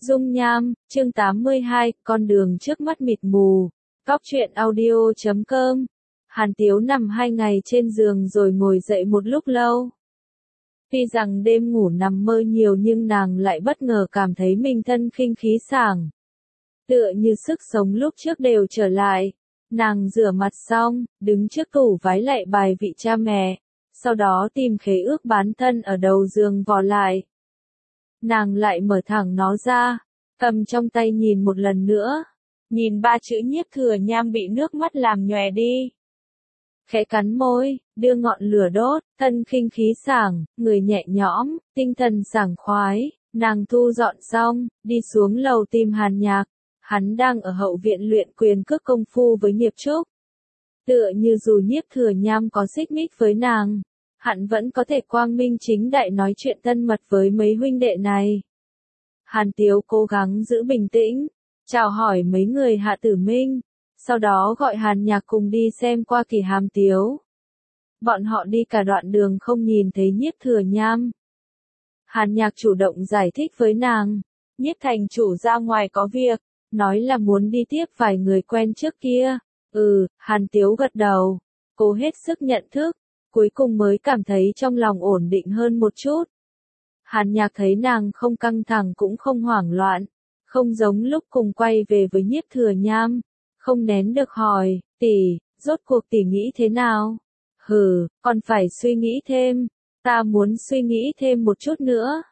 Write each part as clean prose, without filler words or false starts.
Dung nham, chương 82, con đường trước mắt mịt mù. Cóc truyện audio.com. Hàn Tiếu nằm 2 ngày trên giường rồi ngồi dậy một lúc lâu. Tuy rằng đêm ngủ nằm mơ nhiều nhưng nàng lại bất ngờ cảm thấy mình thân khinh khí sảng. Tựa như sức sống lúc trước đều trở lại. Nàng rửa mặt xong, đứng trước tủ vái lạy bài vị cha mẹ. Sau đó tìm khế ước bán thân ở đầu giường vò lại. Nàng lại mở thẳng nó ra, cầm trong tay nhìn một lần nữa. Nhìn 3 chữ Nhiếp Thừa Nham bị nước mắt làm nhòe đi. Khẽ cắn môi, đưa ngọn lửa đốt, thân khinh khí sảng, người nhẹ nhõm, tinh thần sảng khoái. Nàng thu dọn xong, đi xuống lầu tìm Hàn Nhạc. Hắn đang ở hậu viện luyện quyền cước công phu với Nghiệp Trúc. Tựa như dù Nhiếp Thừa Nham có xích mích với nàng, hắn vẫn có thể quang minh chính đại nói chuyện thân mật với mấy huynh đệ này. Hàn Tiếu cố gắng giữ bình tĩnh, chào hỏi mấy người Hạ Tử Minh, sau đó gọi Hàn Nhạc cùng đi xem qua Kỳ Hàm Tiếu. Bọn họ đi cả đoạn đường không nhìn thấy Nhiếp Thừa Nham. Hàn Nhạc chủ động giải thích với nàng, Nhiếp thành chủ ra ngoài có việc, nói là muốn đi tiếp vài người quen trước kia. Hàn Tiếu gật đầu, cố hết sức nhận thức, cuối cùng mới cảm thấy trong lòng ổn định hơn một chút. Hàn Nhạc thấy nàng không căng thẳng cũng không hoảng loạn, không giống lúc cùng quay về với Nhiếp Thừa Nham, không nén được hỏi, tỷ, rốt cuộc tỷ nghĩ thế nào? Còn phải suy nghĩ thêm, ta muốn suy nghĩ thêm một chút nữa.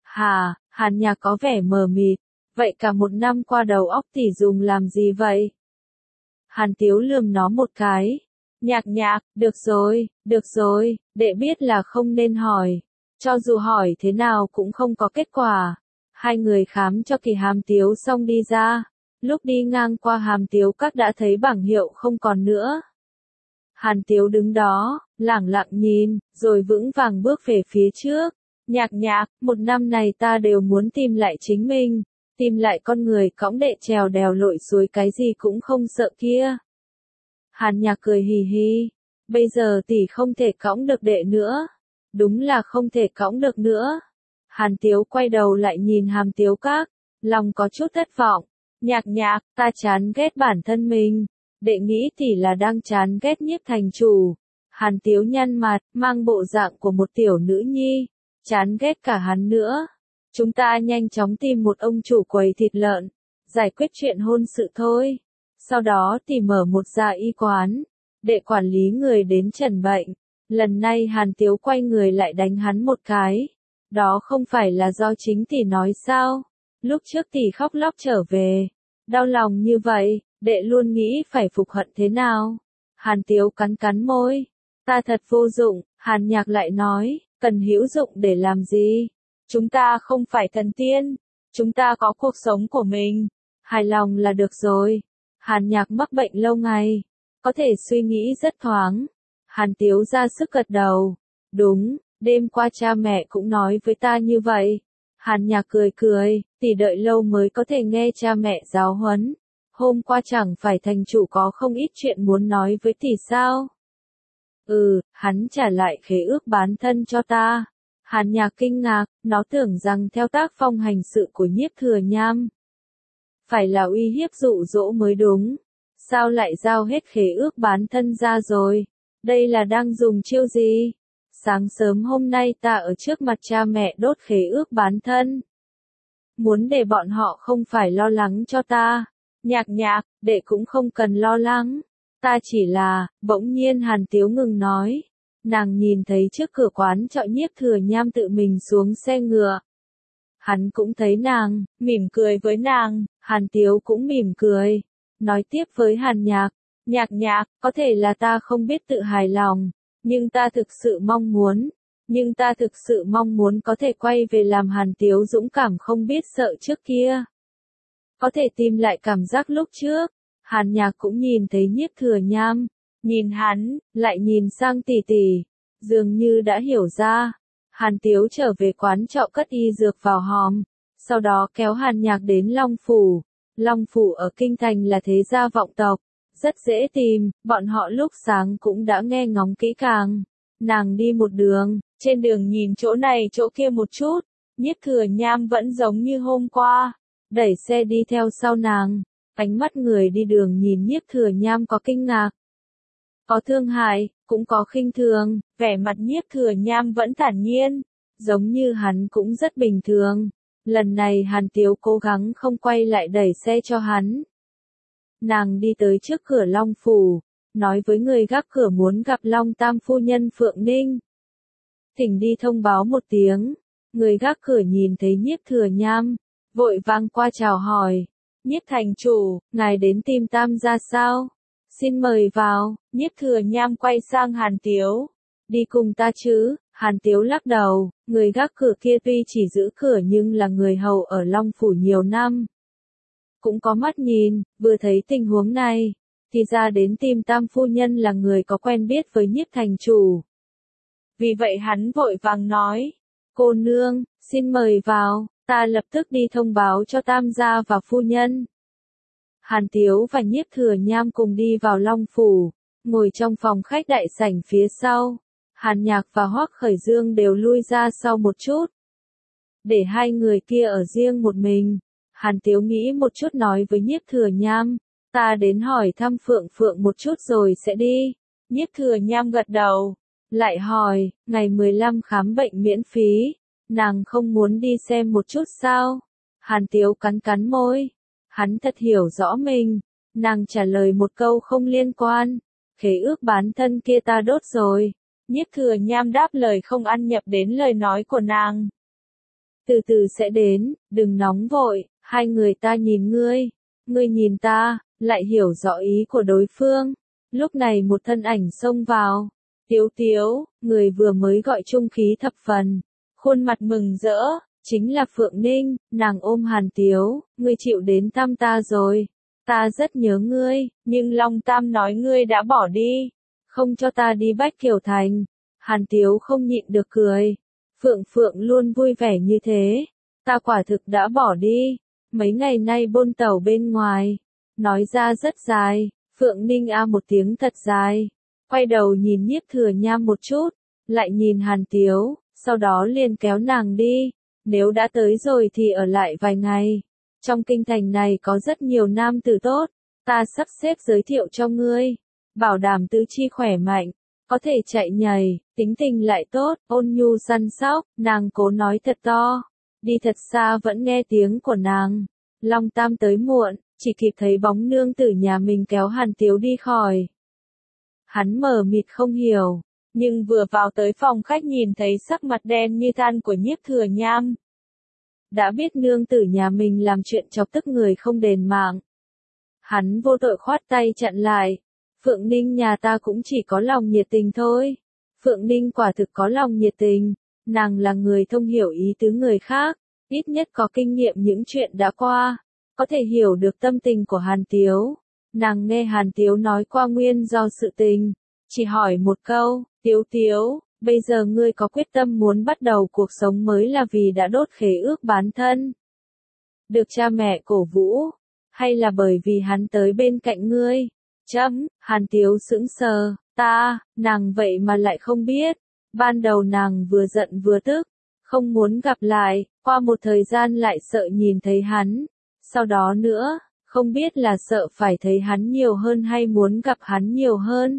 Hàn Nhạc có vẻ mờ mịt, vậy cả 1 năm qua đầu óc tỷ dùng làm gì vậy? Hàn Tiếu lườm nó một cái. Nhạc, được rồi, đệ biết là không nên hỏi. Cho dù hỏi thế nào cũng không có kết quả. 2 người khám cho Kỳ Hàm Tiếu xong đi ra. Lúc đi ngang qua Hàm Tiếu Các đã thấy bảng hiệu không còn nữa. Hàn Tiếu đứng đó, lẳng lặng nhìn, rồi vững vàng bước về phía trước. Nhạc, 1 năm này ta đều muốn tìm lại chính mình. Tìm lại con người cõng đệ trèo đèo lội suối cái gì cũng không sợ kia. Hàn Nhạc cười hì hì. Bây giờ tỷ không thể cõng được đệ nữa. Đúng là không thể cõng được nữa. Hàn Tiếu quay đầu lại nhìn Hàm Tiếu Các, lòng có chút thất vọng. Nhạc, ta chán ghét bản thân mình. Đệ nghĩ tỷ là đang chán ghét Nhiếp thành chủ. Hàn Tiếu nhăn mặt, mang bộ dạng của một tiểu nữ nhi. Chán ghét cả hắn nữa. Chúng ta nhanh chóng tìm một ông chủ quầy thịt lợn, giải quyết chuyện hôn sự thôi. Sau đó tìm mở một gia y quán, để quản lý người đến trần bệnh. Lần này Hàn Tiếu quay người lại đánh hắn một cái. Đó không phải là do chính tỷ nói sao? Lúc trước tỷ khóc lóc trở về. Đau lòng như vậy, đệ luôn nghĩ phải phục hận thế nào? Hàn Tiếu cắn môi. Ta thật vô dụng, Hàn Nhạc lại nói, cần hữu dụng để làm gì? Chúng ta không phải thần tiên, chúng ta có cuộc sống của mình, hài lòng là được rồi. Hàn Nhạc mắc bệnh lâu ngày, có thể suy nghĩ rất thoáng. Hàn Tiếu ra sức gật đầu. Đúng, đêm qua cha mẹ cũng nói với ta như vậy. Hàn Nhạc cười, tỷ đợi lâu mới có thể nghe cha mẹ giáo huấn. Hôm qua chẳng phải thành chủ có không ít chuyện muốn nói với tỷ sao? Hắn trả lại khế ước bán thân cho ta. Hàn Nhạc kinh ngạc, nó tưởng rằng theo tác phong hành sự của Nhiếp Thừa Nham, phải là uy hiếp dụ dỗ mới đúng. Sao lại giao hết khế ước bán thân ra rồi? Đây là đang dùng chiêu gì? Sáng sớm hôm nay ta ở trước mặt cha mẹ đốt khế ước bán thân. Muốn để bọn họ không phải lo lắng cho ta. Nhạc, đệ cũng không cần lo lắng. Ta chỉ là, bỗng nhiên Hàn Tiếu ngừng nói. Nàng nhìn thấy trước cửa quán trọ Nhiếp Thừa Nham tự mình xuống xe ngựa. Hắn cũng thấy nàng, mỉm cười với nàng, Hàn Tiếu cũng mỉm cười. Nói tiếp với Hàn Nhạc, nhạc, có thể là ta không biết tự hài lòng, nhưng ta thực sự mong muốn có thể quay về làm Hàn Tiếu dũng cảm không biết sợ trước kia. Có thể tìm lại cảm giác lúc trước. Hàn Nhạc cũng nhìn thấy Nhiếp Thừa Nham. Nhìn hắn, lại nhìn sang tỷ tỷ, dường như đã hiểu ra. Hàn Tiếu trở về quán trọ cất y dược vào hòm, sau đó kéo Hàn Nhạc đến Long Phủ. Long Phủ ở Kinh Thành là thế gia vọng tộc, rất dễ tìm, bọn họ lúc sáng cũng đã nghe ngóng kỹ càng. Nàng đi một đường, trên đường nhìn chỗ này chỗ kia một chút, Nhiếp Thừa Nham vẫn giống như hôm qua. đẩy xe đi theo sau nàng. Ánh mắt người đi đường nhìn Nhiếp Thừa Nham có kinh ngạc, có thương hại, cũng có khinh thường, vẻ mặt Nhiếp Thừa Nham vẫn thản nhiên, giống như hắn cũng rất bình thường. Lần này Hàn Tiếu cố gắng không quay lại đẩy xe cho hắn. Nàng đi tới trước cửa Long Phủ, nói với người gác cửa muốn gặp Long Tam phu nhân Phượng Ninh. Thỉnh đi thông báo một tiếng. Người gác cửa nhìn thấy Nhiếp Thừa Nham, vội vàng qua chào hỏi. Nhiếp thành chủ, ngài đến tìm Tam gia sao? Xin mời vào. Nhiếp Thừa Nham quay sang Hàn Tiếu. Đi cùng ta chứ? Hàn Tiếu lắc đầu, người gác cửa kia tuy chỉ giữ cửa nhưng là người hầu ở Long Phủ nhiều năm. Cũng có mắt nhìn, vừa thấy tình huống này, thì ra đến tìm Tam phu nhân là người có quen biết với Nhiếp thành chủ. Vì vậy hắn vội vàng nói, cô nương, xin mời vào, ta lập tức đi thông báo cho Tam gia và phu nhân. Hàn Tiếu và Nhiếp Thừa Nham cùng đi vào Long Phủ, ngồi trong phòng khách đại sảnh phía sau. Hàn Nhạc và Hoắc Khởi Dương đều lui ra sau một chút, để hai người kia ở riêng một mình. Hàn Tiếu nghĩ một chút nói với Nhiếp Thừa Nham, ta đến hỏi thăm Phượng Phượng một chút rồi sẽ đi. Nhiếp Thừa Nham gật đầu, lại hỏi, ngày 15 khám bệnh miễn phí, nàng không muốn đi xem một chút sao? Hàn Tiếu cắn cắn môi, hắn thật hiểu rõ mình, nàng trả lời một câu không liên quan, khế ước bán thân kia ta đốt rồi. Nhiếp Thừa Nham đáp lời không ăn nhập đến lời nói của nàng. Từ từ sẽ đến, đừng nóng vội, hai người ta nhìn ngươi nhìn ta, lại hiểu rõ ý của đối phương. Lúc này một thân ảnh xông vào. Tiếu Tiếu, người vừa mới gọi trung khí thập phần, khuôn mặt mừng rỡ, chính là Phượng Ninh. Nàng ôm Hàn Tiếu, ngươi chịu đến thăm ta rồi. Ta rất nhớ ngươi, nhưng Long Tam nói ngươi đã bỏ đi, không cho ta đi Bách Kiều Thành. Hàn Tiếu không nhịn được cười. Phượng Phượng luôn vui vẻ như thế. Ta quả thực đã bỏ đi. Mấy ngày nay bôn tẩu bên ngoài. Nói ra rất dài. Phượng Ninh a một tiếng thật dài. Quay đầu nhìn Nhiếp Thừa Nham một chút. Lại nhìn Hàn Tiếu. Sau đó liền kéo nàng đi. Nếu đã tới rồi thì ở lại vài ngày. Trong kinh thành này có rất nhiều nam tử tốt. Ta sắp xếp giới thiệu cho ngươi. Bảo đảm tứ chi khỏe mạnh. Có thể chạy nhảy, tính tình lại tốt, ôn nhu săn sóc. Nàng cố nói thật to. Đi thật xa vẫn nghe tiếng của nàng. Long Tam tới muộn, chỉ kịp thấy bóng nương tử nhà mình kéo Hàn Tiếu đi khỏi. Hắn mờ mịt không hiểu, nhưng vừa vào tới phòng khách nhìn thấy sắc mặt đen như than của Nhiếp Thừa Nham. Đã biết nương tử nhà mình làm chuyện chọc tức người không đền mạng. Hắn vô tội khoát tay chặn lại. Phượng Ninh nhà ta cũng chỉ có lòng nhiệt tình thôi. Phượng Ninh quả thực có lòng nhiệt tình. Nàng là người thông hiểu ý tứ người khác, ít nhất có kinh nghiệm những chuyện đã qua, có thể hiểu được tâm tình của Hàn Tiếu. Nàng nghe Hàn Tiếu nói qua nguyên do sự tình, chỉ hỏi một câu, Tiếu Tiếu, bây giờ ngươi có quyết tâm muốn bắt đầu cuộc sống mới là vì đã đốt khế ước bán thân? Được cha mẹ cổ vũ, hay là bởi vì hắn tới bên cạnh ngươi? Hàn Tiếu sững sờ, nàng vậy mà lại không biết. Ban đầu nàng vừa giận vừa tức, không muốn gặp lại, qua một thời gian lại sợ nhìn thấy hắn. Sau đó nữa, không biết là sợ phải thấy hắn nhiều hơn hay muốn gặp hắn nhiều hơn.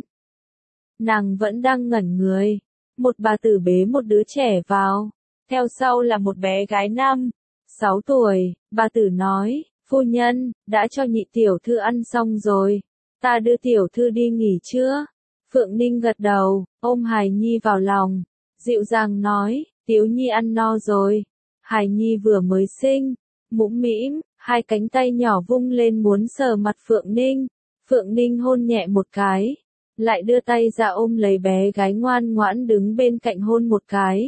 Nàng vẫn đang ngẩn người. Một bà tử bế một đứa trẻ vào, theo sau là một bé gái 5-6 tuổi. Bà tử nói, phu nhân, đã cho nhị tiểu thư ăn xong rồi, ta đưa tiểu thư đi nghỉ chưa? Phượng Ninh gật đầu, ôm hài nhi vào lòng, dịu dàng nói, Tiếu Nhi ăn no rồi. Hài nhi vừa mới sinh, mũm mĩm, hai cánh tay nhỏ vung lên muốn sờ mặt Phượng Ninh. Phượng Ninh hôn nhẹ một cái, lại đưa tay ra ôm lấy bé gái ngoan ngoãn đứng bên cạnh hôn một cái.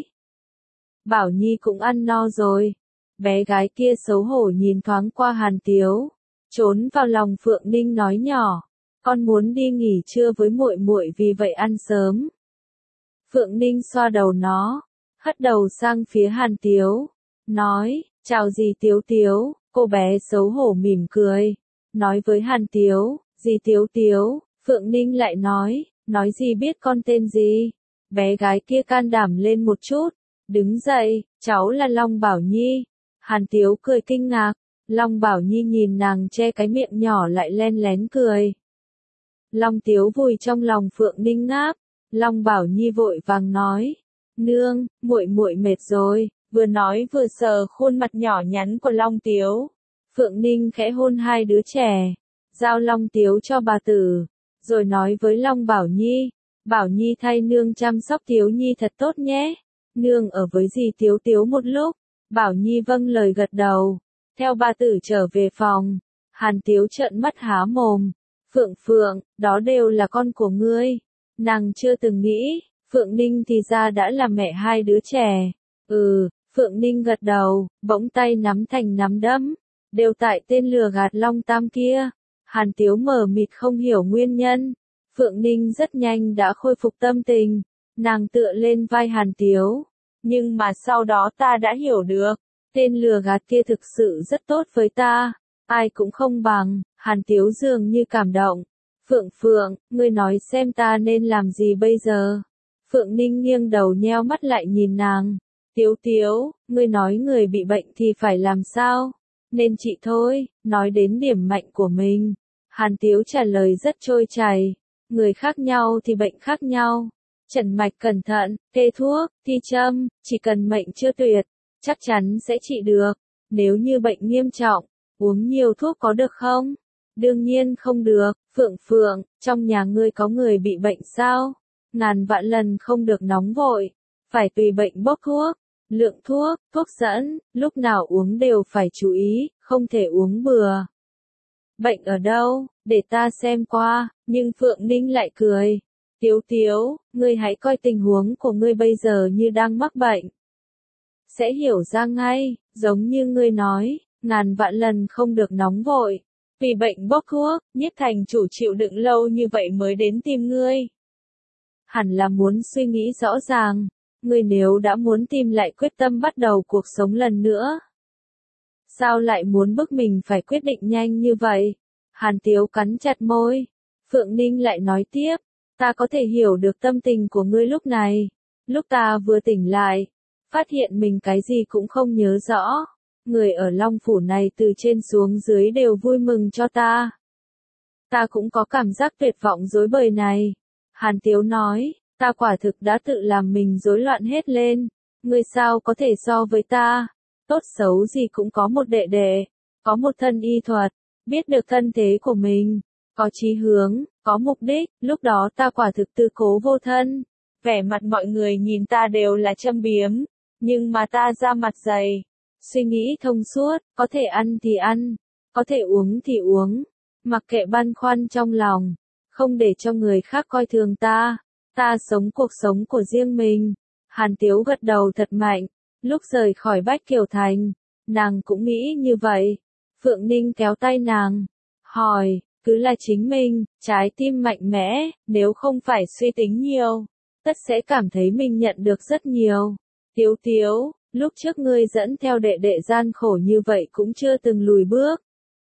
Bảo Nhi cũng ăn no rồi. Bé gái kia xấu hổ nhìn thoáng qua Hàn Tiếu, trốn vào lòng Phượng Ninh nói nhỏ, con muốn đi nghỉ trưa với muội muội vì vậy ăn sớm. Phượng Ninh xoa đầu nó, hất đầu sang phía Hàn Tiếu, nói, chào dì Tiếu Tiếu. Cô bé xấu hổ mỉm cười, nói với Hàn Tiếu, dì Tiếu Tiếu. Phượng Ninh lại nói gì biết con tên gì? Bé gái kia can đảm lên một chút, đứng dậy, cháu là Long Bảo Nhi. Hàn Tiếu cười kinh ngạc, Long Bảo Nhi nhìn nàng che cái miệng nhỏ lại len lén cười. Long Tiếu vùi trong lòng Phượng Ninh ngáp. Long Bảo Nhi vội vàng nói, nương, muội muội mệt rồi, vừa nói vừa sờ khuôn mặt nhỏ nhắn của Long Tiếu. Phượng Ninh khẽ hôn hai đứa trẻ, giao Long Tiếu cho bà tử, rồi nói với Long Bảo Nhi, Bảo Nhi thay nương chăm sóc Tiếu Nhi thật tốt nhé, nương ở với dì Tiếu Tiếu một lúc. Bảo Nhi vâng lời gật đầu, theo bà tử trở về phòng. Hàn Tiếu trợn mắt há mồm, Phượng Phượng, đó đều là con của ngươi. Nàng chưa từng nghĩ, Phượng Ninh thì ra đã là mẹ hai đứa trẻ. Phượng Ninh gật đầu, bỗng tay nắm thành nắm đấm, đều tại tên lừa gạt Long Tam kia. Hàn Tiếu mờ mịt không hiểu nguyên nhân. Phượng Ninh rất nhanh đã khôi phục tâm tình, nàng tựa lên vai Hàn Tiếu. Nhưng mà sau đó ta đã hiểu được, tên lừa gạt kia thực sự rất tốt với ta, ai cũng không bằng. Hàn Tiếu dường như cảm động. Phượng Phượng, ngươi nói xem ta nên làm gì bây giờ? Phượng Ninh nghiêng đầu nheo mắt lại nhìn nàng. Tiếu Tiếu, ngươi nói người bị bệnh thì phải làm sao? Nên trị thôi, nói đến điểm mạnh của mình. Hàn Tiếu trả lời rất trôi chảy. Người khác nhau thì bệnh khác nhau. Trần mạch cẩn thận, kê thuốc, thi châm, chỉ cần mệnh chưa tuyệt, chắc chắn sẽ trị được. Nếu như bệnh nghiêm trọng, uống nhiều thuốc có được không? Đương nhiên không được. Phượng Phượng, trong nhà ngươi có người bị bệnh sao? Ngàn vạn lần không được nóng vội, phải tùy bệnh bốc thuốc. Lượng thuốc, thuốc dẫn, lúc nào uống đều phải chú ý, không thể uống bừa. Bệnh ở đâu, để ta xem qua. Nhưng Phượng Ninh lại cười. Tiếu Tiếu, ngươi hãy coi tình huống của ngươi bây giờ như đang mắc bệnh. Sẽ hiểu ra ngay, giống như ngươi nói, ngàn vạn lần không được nóng vội. Vì bệnh bốc thuốc, Nhiếp Thành Chủ chịu đựng lâu như vậy mới đến tìm ngươi. Hẳn là muốn suy nghĩ rõ ràng, ngươi nếu đã muốn tìm lại quyết tâm bắt đầu cuộc sống lần nữa. Sao lại muốn bức mình phải quyết định nhanh như vậy? Hàn Tiếu cắn chặt môi. Phượng Ninh lại nói tiếp, ta có thể hiểu được tâm tình của ngươi lúc này. Lúc ta vừa tỉnh lại, phát hiện mình cái gì cũng không nhớ rõ. Người ở Long Phủ này từ trên xuống dưới đều vui mừng cho ta. Ta cũng có cảm giác tuyệt vọng rối bời này. Hàn Tiếu nói, ta quả thực đã tự làm mình rối loạn hết lên. Ngươi sao có thể so với ta? Tốt xấu gì cũng có một đệ đệ, có một thân y thuật, biết được thân thế của mình, có chí hướng, có mục đích. Lúc đó ta quả thực tư cố vô thân. Vẻ mặt mọi người nhìn ta đều là châm biếm, nhưng mà ta ra mặt dày. Suy nghĩ thông suốt, có thể ăn thì ăn, có thể uống thì uống, mặc kệ băn khoăn trong lòng, không để cho người khác coi thường ta. Ta sống cuộc sống của riêng mình. Hàn Tiếu gật đầu thật mạnh. Lúc rời khỏi Bách Kiều Thành, nàng cũng nghĩ như vậy. Phượng Ninh kéo tay nàng, hỏi, cứ là chính mình, trái tim mạnh mẽ, nếu không phải suy tính nhiều, tất sẽ cảm thấy mình nhận được rất nhiều. Tiếu Tiếu, lúc trước ngươi dẫn theo đệ đệ gian khổ như vậy cũng chưa từng lùi bước.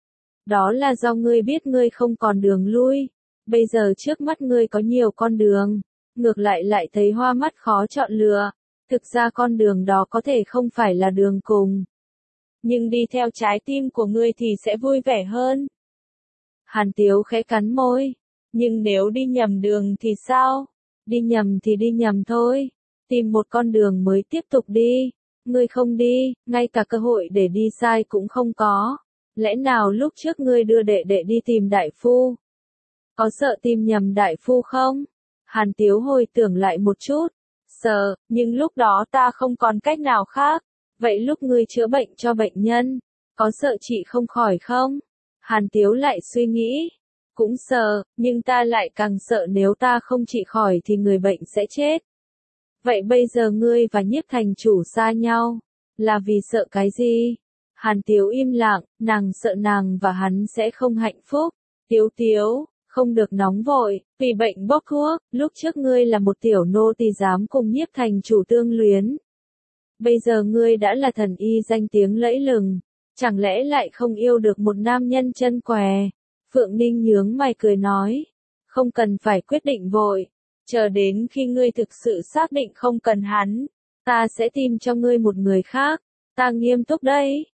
Đó là do ngươi biết ngươi không còn đường lui. Bây giờ trước mắt ngươi có nhiều con đường, ngược lại thấy hoa mắt khó chọn lựa. Thực ra con đường đó có thể không phải là đường cùng. Nhưng đi theo trái tim của ngươi thì sẽ vui vẻ hơn. Hàn Tiếu khẽ cắn môi. Nhưng nếu đi nhầm đường thì sao? Đi nhầm thì đi nhầm thôi. Tìm một con đường mới tiếp tục đi. Ngươi không đi, ngay cả cơ hội để đi sai cũng không có. Lẽ nào lúc trước ngươi đưa đệ đệ đi tìm đại phu? Có sợ tìm nhầm đại phu không? Hàn Tiếu hồi tưởng lại một chút. Sợ, nhưng lúc đó ta không còn cách nào khác. Vậy lúc ngươi chữa bệnh cho bệnh nhân, có sợ chị không khỏi không? Hàn Tiếu lại suy nghĩ. Cũng sợ, nhưng ta lại càng sợ nếu ta không trị khỏi thì người bệnh sẽ chết. Vậy bây giờ ngươi và Nhiếp Thành Chủ xa nhau, là vì sợ cái gì? Hàn Tiếu im lặng, nàng sợ nàng và hắn sẽ không hạnh phúc. Tiếu Tiếu, không được nóng vội, vì bệnh bốc thuốc, lúc trước ngươi là một tiểu nô tỳ dám cùng Nhiếp Thành Chủ tương luyến. Bây giờ ngươi đã là thần y danh tiếng lẫy lừng, chẳng lẽ lại không yêu được một nam nhân chân què? Phượng Ninh nhướng mày cười nói, không cần phải quyết định vội, chờ đến khi ngươi thực sự xác định không cần hắn, ta sẽ tìm cho ngươi một người khác. Ta nghiêm túc đây,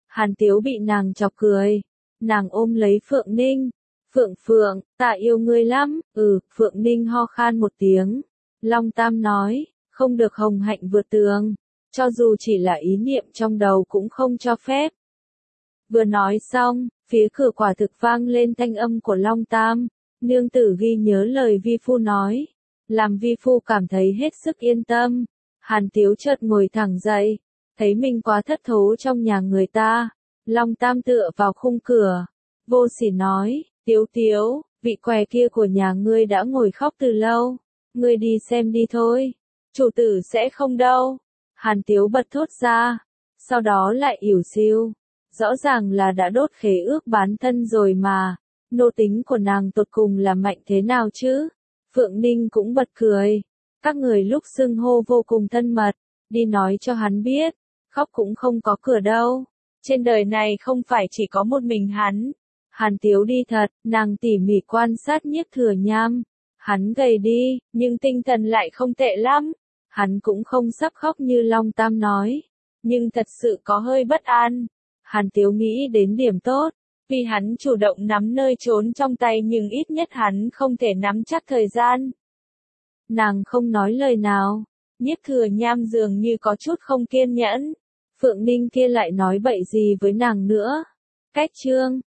Hàn Tiếu bị nàng chọc cười. Nàng ôm lấy Phượng Ninh. Phượng, ta yêu ngươi lắm. Phượng Ninh ho khan một tiếng. Long Tam nói, không được hồng hạnh vượt tường. Cho dù chỉ là ý niệm trong đầu cũng không cho phép. Vừa nói xong, phía cửa quả thực vang lên thanh âm của Long Tam. Nương tử ghi nhớ lời vi phu nói. Làm vi phu cảm thấy hết sức yên tâm. Hàn Tiếu chợt ngồi thẳng dậy. Thấy mình quá thất thố trong nhà người ta. Long Tam tựa vào khung cửa. Vô sỉ nói, Tiếu, vị què kia của nhà ngươi đã ngồi khóc từ lâu. Ngươi đi xem đi thôi. Chủ tử sẽ không đâu. Hàn Tiếu bật thốt ra. Sau đó lại ỉu xìu. Rõ ràng là đã đốt khế ước bán thân rồi mà. Nô tính của nàng tột cùng là mạnh thế nào chứ? Phượng Ninh cũng bật cười. Các người lúc xưng hô vô cùng thân mật. Đi nói cho hắn biết. Khóc cũng không có cửa đâu. Trên đời này không phải chỉ có một mình hắn. Hàn Tiếu đi thật, nàng tỉ mỉ quan sát Nhiếp Thừa Nham. Hắn gầy đi, nhưng tinh thần lại không tệ lắm. Hắn cũng không sắp khóc như Long Tam nói. Nhưng thật sự có hơi bất an. Hàn Tiếu nghĩ đến điểm tốt. Vì hắn chủ động nắm nơi trốn trong tay nhưng ít nhất hắn không thể nắm chắc thời gian. Nàng không nói lời nào. Nhiếp Thừa Nham dường như có chút không kiên nhẫn. Phượng Ninh kia lại nói bậy gì với nàng nữa. Cách chương